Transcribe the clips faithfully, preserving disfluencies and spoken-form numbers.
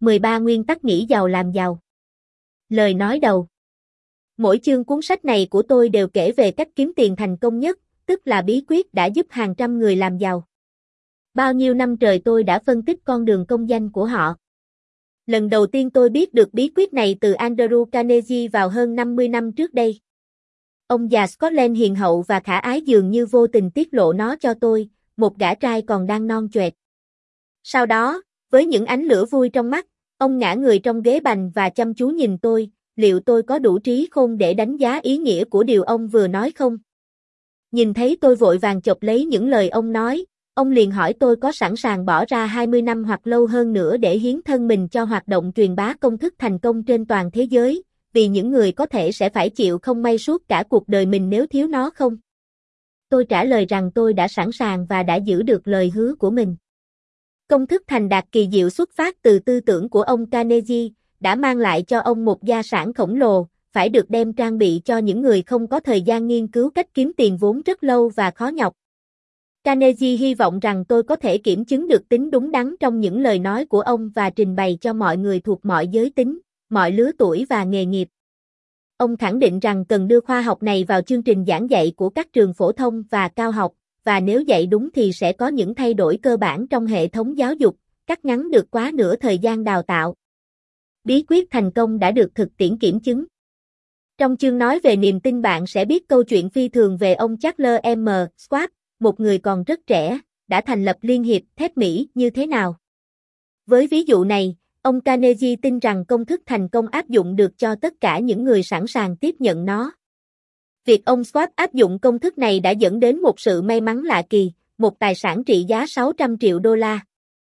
mười ba nguyên tắc nghĩ giàu làm giàu. Lời nói đầu. Mỗi chương cuốn sách này của tôi đều kể về cách kiếm tiền thành công nhất, tức là bí quyết đã giúp hàng trăm người làm giàu. Bao nhiêu năm trời tôi đã phân tích con đường công danh của họ. Lần đầu tiên tôi biết được bí quyết này từ Andrew Carnegie vào hơn năm mươi năm trước đây. Ông già Scotland hiền hậu và khả ái dường như vô tình tiết lộ nó cho tôi, một gã trai còn đang non choẹt. Sau đó, với những ánh lửa vui trong mắt, ông ngã người trong ghế bành và chăm chú nhìn tôi, liệu tôi có đủ trí khôn để đánh giá ý nghĩa của điều ông vừa nói không? Nhìn thấy tôi vội vàng chộp lấy những lời ông nói, ông liền hỏi tôi có sẵn sàng bỏ ra hai mươi năm hoặc lâu hơn nữa để hiến thân mình cho hoạt động truyền bá công thức thành công trên toàn thế giới, vì những người có thể sẽ phải chịu không may suốt cả cuộc đời mình nếu thiếu nó không? Tôi trả lời rằng tôi đã sẵn sàng và đã giữ được lời hứa của mình. Công thức thành đạt kỳ diệu xuất phát từ tư tưởng của ông Carnegie, đã mang lại cho ông một gia sản khổng lồ, phải được đem trang bị cho những người không có thời gian nghiên cứu cách kiếm tiền vốn rất lâu và khó nhọc. Carnegie hy vọng rằng tôi có thể kiểm chứng được tính đúng đắn trong những lời nói của ông và trình bày cho mọi người thuộc mọi giới tính, mọi lứa tuổi và nghề nghiệp. Ông khẳng định rằng cần đưa khoa học này vào chương trình giảng dạy của các trường phổ thông và cao học, và nếu dạy đúng thì sẽ có những thay đổi cơ bản trong hệ thống giáo dục, cắt ngắn được quá nửa thời gian đào tạo. Bí quyết thành công đã được thực tiễn kiểm chứng. Trong chương nói về niềm tin bạn sẽ biết câu chuyện phi thường về ông Charles M. Schwab, một người còn rất trẻ, đã thành lập Liên hiệp thép Mỹ như thế nào. Với ví dụ này, ông Carnegie tin rằng công thức thành công áp dụng được cho tất cả những người sẵn sàng tiếp nhận nó. Việc ông Schwab áp dụng công thức này đã dẫn đến một sự may mắn lạ kỳ, một tài sản trị giá sáu trăm triệu đô la.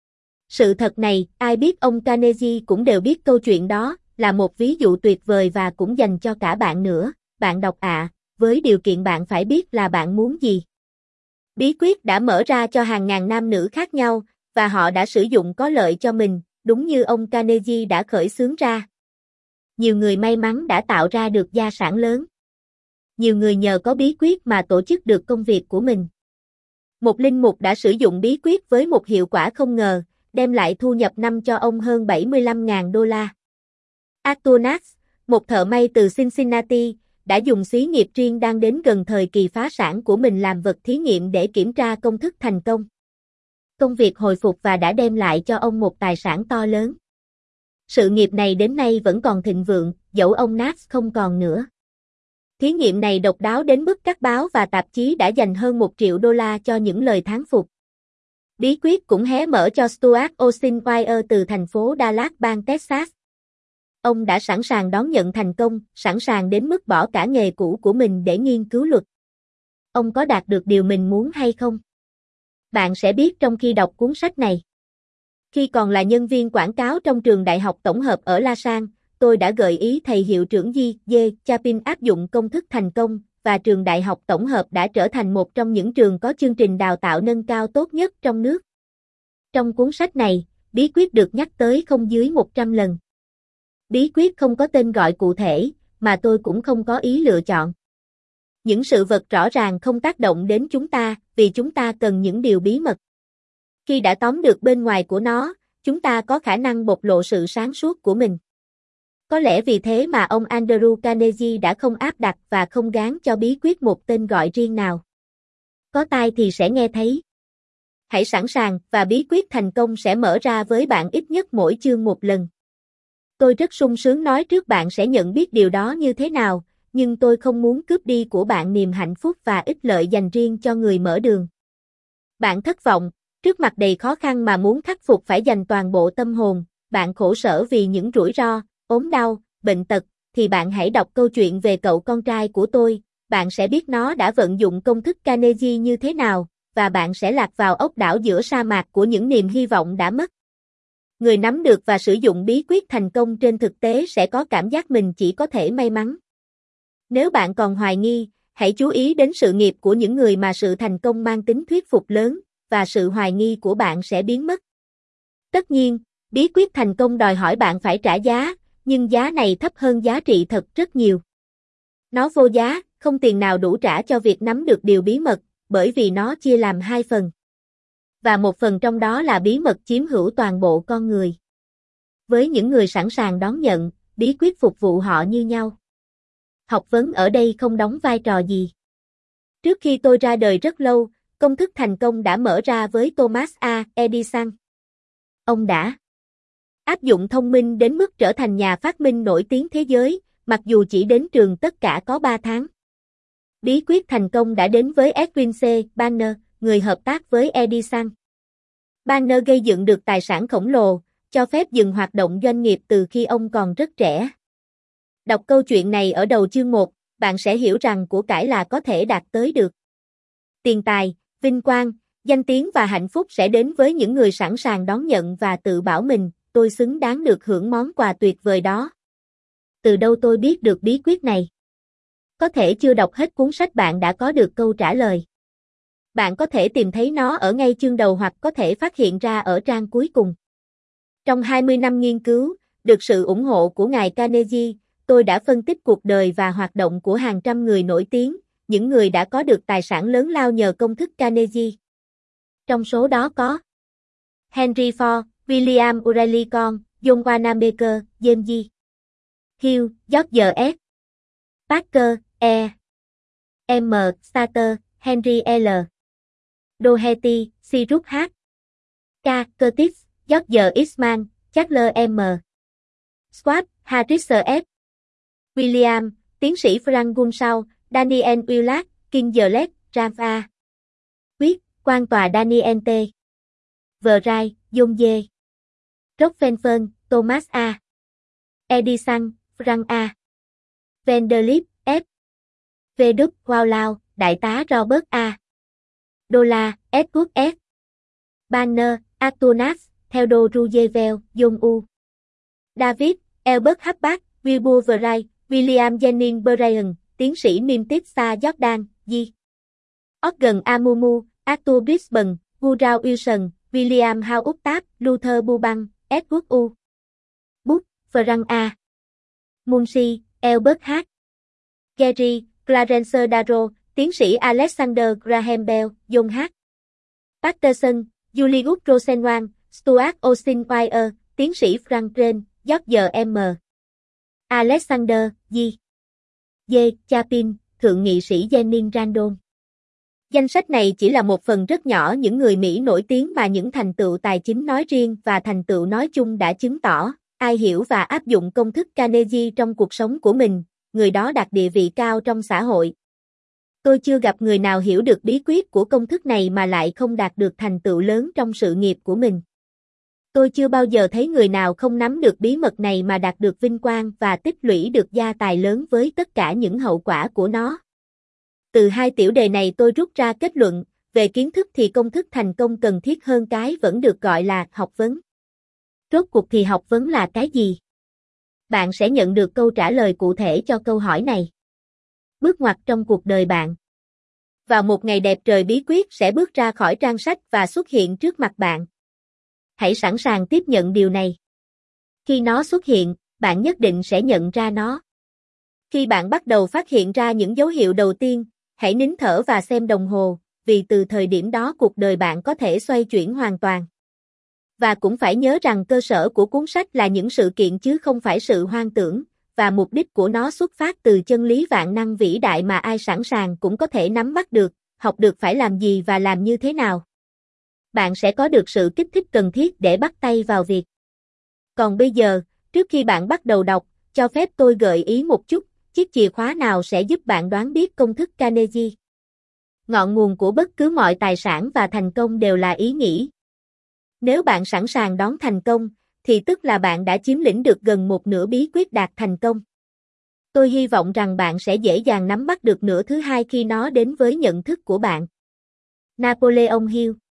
Sự thật này, ai biết ông Carnegie cũng đều biết câu chuyện đó, là một ví dụ tuyệt vời và cũng dành cho cả bạn nữa, bạn đọc ạ, à, với điều kiện bạn phải biết là bạn muốn gì. Bí quyết đã mở ra cho hàng ngàn nam nữ khác nhau, và họ đã sử dụng có lợi cho mình, đúng như ông Carnegie đã khởi xướng ra. Nhiều người may mắn đã tạo ra được gia sản lớn. Nhiều người nhờ có bí quyết mà tổ chức được công việc của mình. Một linh mục đã sử dụng bí quyết với một hiệu quả không ngờ, đem lại thu nhập năm cho ông hơn bảy mươi lăm nghìn đô la. Arthur Nash, một thợ may từ Cincinnati, đã dùng xí nghiệp riêng đang đến gần thời kỳ phá sản của mình làm vật thí nghiệm để kiểm tra công thức thành công. Công việc hồi phục và đã đem lại cho ông một tài sản to lớn. Sự nghiệp này đến nay vẫn còn thịnh vượng, dẫu ông Nash không còn nữa. Thí nghiệm này độc đáo đến mức các báo và tạp chí đã dành hơn một triệu đô la cho những lời thán phục. Bí quyết cũng hé mở cho Stuart Austin Wire từ thành phố Dallas bang Texas. Ông đã sẵn sàng đón nhận thành công, sẵn sàng đến mức bỏ cả nghề cũ của mình để nghiên cứu luật. Ông có đạt được điều mình muốn hay không? Bạn sẽ biết trong khi đọc cuốn sách này. Khi còn là nhân viên quảng cáo trong trường đại học tổng hợp ở La Sang, tôi đã gợi ý thầy hiệu trưởng Yi Ye Chapin áp dụng công thức thành công, và trường đại học tổng hợp đã trở thành một trong những trường có chương trình đào tạo nâng cao tốt nhất trong nước. Trong cuốn sách này, bí quyết được nhắc tới không dưới một trăm lần. Bí quyết không có tên gọi cụ thể, mà tôi cũng không có ý lựa chọn. Những sự vật rõ ràng không tác động đến chúng ta, vì chúng ta cần những điều bí mật. Khi đã tóm được bên ngoài của nó, chúng ta có khả năng bộc lộ sự sáng suốt của mình. Có lẽ vì thế mà ông Andrew Carnegie đã không áp đặt và không gán cho bí quyết một tên gọi riêng nào. Có tai thì sẽ nghe thấy. Hãy sẵn sàng và bí quyết thành công sẽ mở ra với bạn ít nhất mỗi chương một lần. Tôi rất sung sướng nói trước bạn sẽ nhận biết điều đó như thế nào, nhưng tôi không muốn cướp đi của bạn niềm hạnh phúc và ích lợi dành riêng cho người mở đường. Bạn thất vọng, trước mặt đầy khó khăn mà muốn khắc phục phải dành toàn bộ tâm hồn, bạn khổ sở vì những rủi ro, ốm đau, bệnh tật, thì bạn hãy đọc câu chuyện về cậu con trai của tôi, bạn sẽ biết nó đã vận dụng công thức Carnegie như thế nào, và bạn sẽ lạc vào ốc đảo giữa sa mạc của những niềm hy vọng đã mất. Người nắm được và sử dụng bí quyết thành công trên thực tế sẽ có cảm giác mình chỉ có thể may mắn. Nếu bạn còn hoài nghi, hãy chú ý đến sự nghiệp của những người mà sự thành công mang tính thuyết phục lớn, và sự hoài nghi của bạn sẽ biến mất. Tất nhiên, bí quyết thành công đòi hỏi bạn phải trả giá, nhưng giá này thấp hơn giá trị thật rất nhiều. Nó vô giá, không tiền nào đủ trả cho việc nắm được điều bí mật, bởi vì nó chia làm hai phần. Và một phần trong đó là bí mật chiếm hữu toàn bộ con người. Với những người sẵn sàng đón nhận, bí quyết phục vụ họ như nhau. Học vấn ở đây không đóng vai trò gì. Trước khi tôi ra đời rất lâu, công thức thành công đã mở ra với Thomas A. Edison. Ông đã áp dụng thông minh đến mức trở thành nhà phát minh nổi tiếng thế giới, mặc dù chỉ đến trường tất cả có ba tháng. Bí quyết thành công đã đến với Edwin C. Banner, người hợp tác với Edison. Banner gây dựng được tài sản khổng lồ, cho phép dừng hoạt động doanh nghiệp từ khi ông còn rất trẻ. Đọc câu chuyện này ở đầu chương một, bạn sẽ hiểu rằng của cải là có thể đạt tới được. Tiền tài, vinh quang, danh tiếng và hạnh phúc sẽ đến với những người sẵn sàng đón nhận và tự bảo mình, tôi xứng đáng được hưởng món quà tuyệt vời đó. Từ đâu tôi biết được bí quyết này? Có thể chưa đọc hết cuốn sách bạn đã có được câu trả lời. Bạn có thể tìm thấy nó ở ngay chương đầu hoặc có thể phát hiện ra ở trang cuối cùng. Trong hai mươi năm nghiên cứu, được sự ủng hộ của ngài Carnegie, tôi đã phân tích cuộc đời và hoạt động của hàng trăm người nổi tiếng, những người đã có được tài sản lớn lao nhờ công thức Carnegie. Trong số đó có Henry Ford, William Uri Lincoln, John Wanamaker, James G. Hill, George S. Parker, E. M. Stater, Henry L. Doherty, Cyrus H. K. Curtis, George Eastman, Charles M. Schwab, Harris S. William, tiến sĩ Frank Gunshaw, Daniel Willard, King George, Ralph A. Quyết, quan tòa Daniel T. Wright, John J. Rockefeller, Thomas A. Edison, Frank A. Vanderlip, F. V. Wallace, đại tá Robert A. Dollar, Edward S. Banner, Arthur Nash, Theodore Roosevelt, John U. David, Albert Hubbard, Wilbur Wright, William Jennings Bryan, tiến sĩ Nimtitsa Jordan, G. Organ Amumu, Arthur Brisbane, Woodrow Wilson, William Howe Octave, Luther Burbank, Edward U. Booth, Frank A. Munsey, Albert H. Gary, Clarence Darrow, tiến sĩ Alexander Graham Bell, John H. Patterson, Julius Rosenwald, Stuart Austin Wire, tiến sĩ Frank Green, George M. Alexander, G. J. Chapin, thượng nghị sĩ Jennings Randolph. Danh sách này chỉ là một phần rất nhỏ những người Mỹ nổi tiếng mà những thành tựu tài chính nói riêng và thành tựu nói chung đã chứng tỏ, ai hiểu và áp dụng công thức Carnegie trong cuộc sống của mình, người đó đạt địa vị cao trong xã hội. Tôi chưa gặp người nào hiểu được bí quyết của công thức này mà lại không đạt được thành tựu lớn trong sự nghiệp của mình. Tôi chưa bao giờ thấy người nào không nắm được bí mật này mà đạt được vinh quang và tích lũy được gia tài lớn với tất cả những hậu quả của nó. Từ hai tiểu đề này tôi rút ra kết luận, về kiến thức thì công thức thành công cần thiết hơn cái vẫn được gọi là học vấn. Rốt cuộc thì học vấn là cái gì? Bạn sẽ nhận được câu trả lời cụ thể cho câu hỏi này. Bước ngoặt trong cuộc đời bạn. Vào một ngày đẹp trời bí quyết sẽ bước ra khỏi trang sách và xuất hiện trước mặt bạn. Hãy sẵn sàng tiếp nhận điều này. Khi nó xuất hiện, bạn nhất định sẽ nhận ra nó. Khi bạn bắt đầu phát hiện ra những dấu hiệu đầu tiên, hãy nín thở và xem đồng hồ, vì từ thời điểm đó cuộc đời bạn có thể xoay chuyển hoàn toàn. Và cũng phải nhớ rằng cơ sở của cuốn sách là những sự kiện chứ không phải sự hoang tưởng, và mục đích của nó xuất phát từ chân lý vạn năng vĩ đại mà ai sẵn sàng cũng có thể nắm bắt được, học được phải làm gì và làm như thế nào. Bạn sẽ có được sự kích thích cần thiết để bắt tay vào việc. Còn bây giờ, trước khi bạn bắt đầu đọc, cho phép tôi gợi ý một chút, chiếc chìa khóa nào sẽ giúp bạn đoán biết công thức Carnegie. Ngọn nguồn của bất cứ mọi tài sản và thành công đều là ý nghĩ. Nếu bạn sẵn sàng đón thành công, thì tức là bạn đã chiếm lĩnh được gần một nửa bí quyết đạt thành công. Tôi hy vọng rằng bạn sẽ dễ dàng nắm bắt được nửa thứ hai khi nó đến với nhận thức của bạn. Napoleon Hill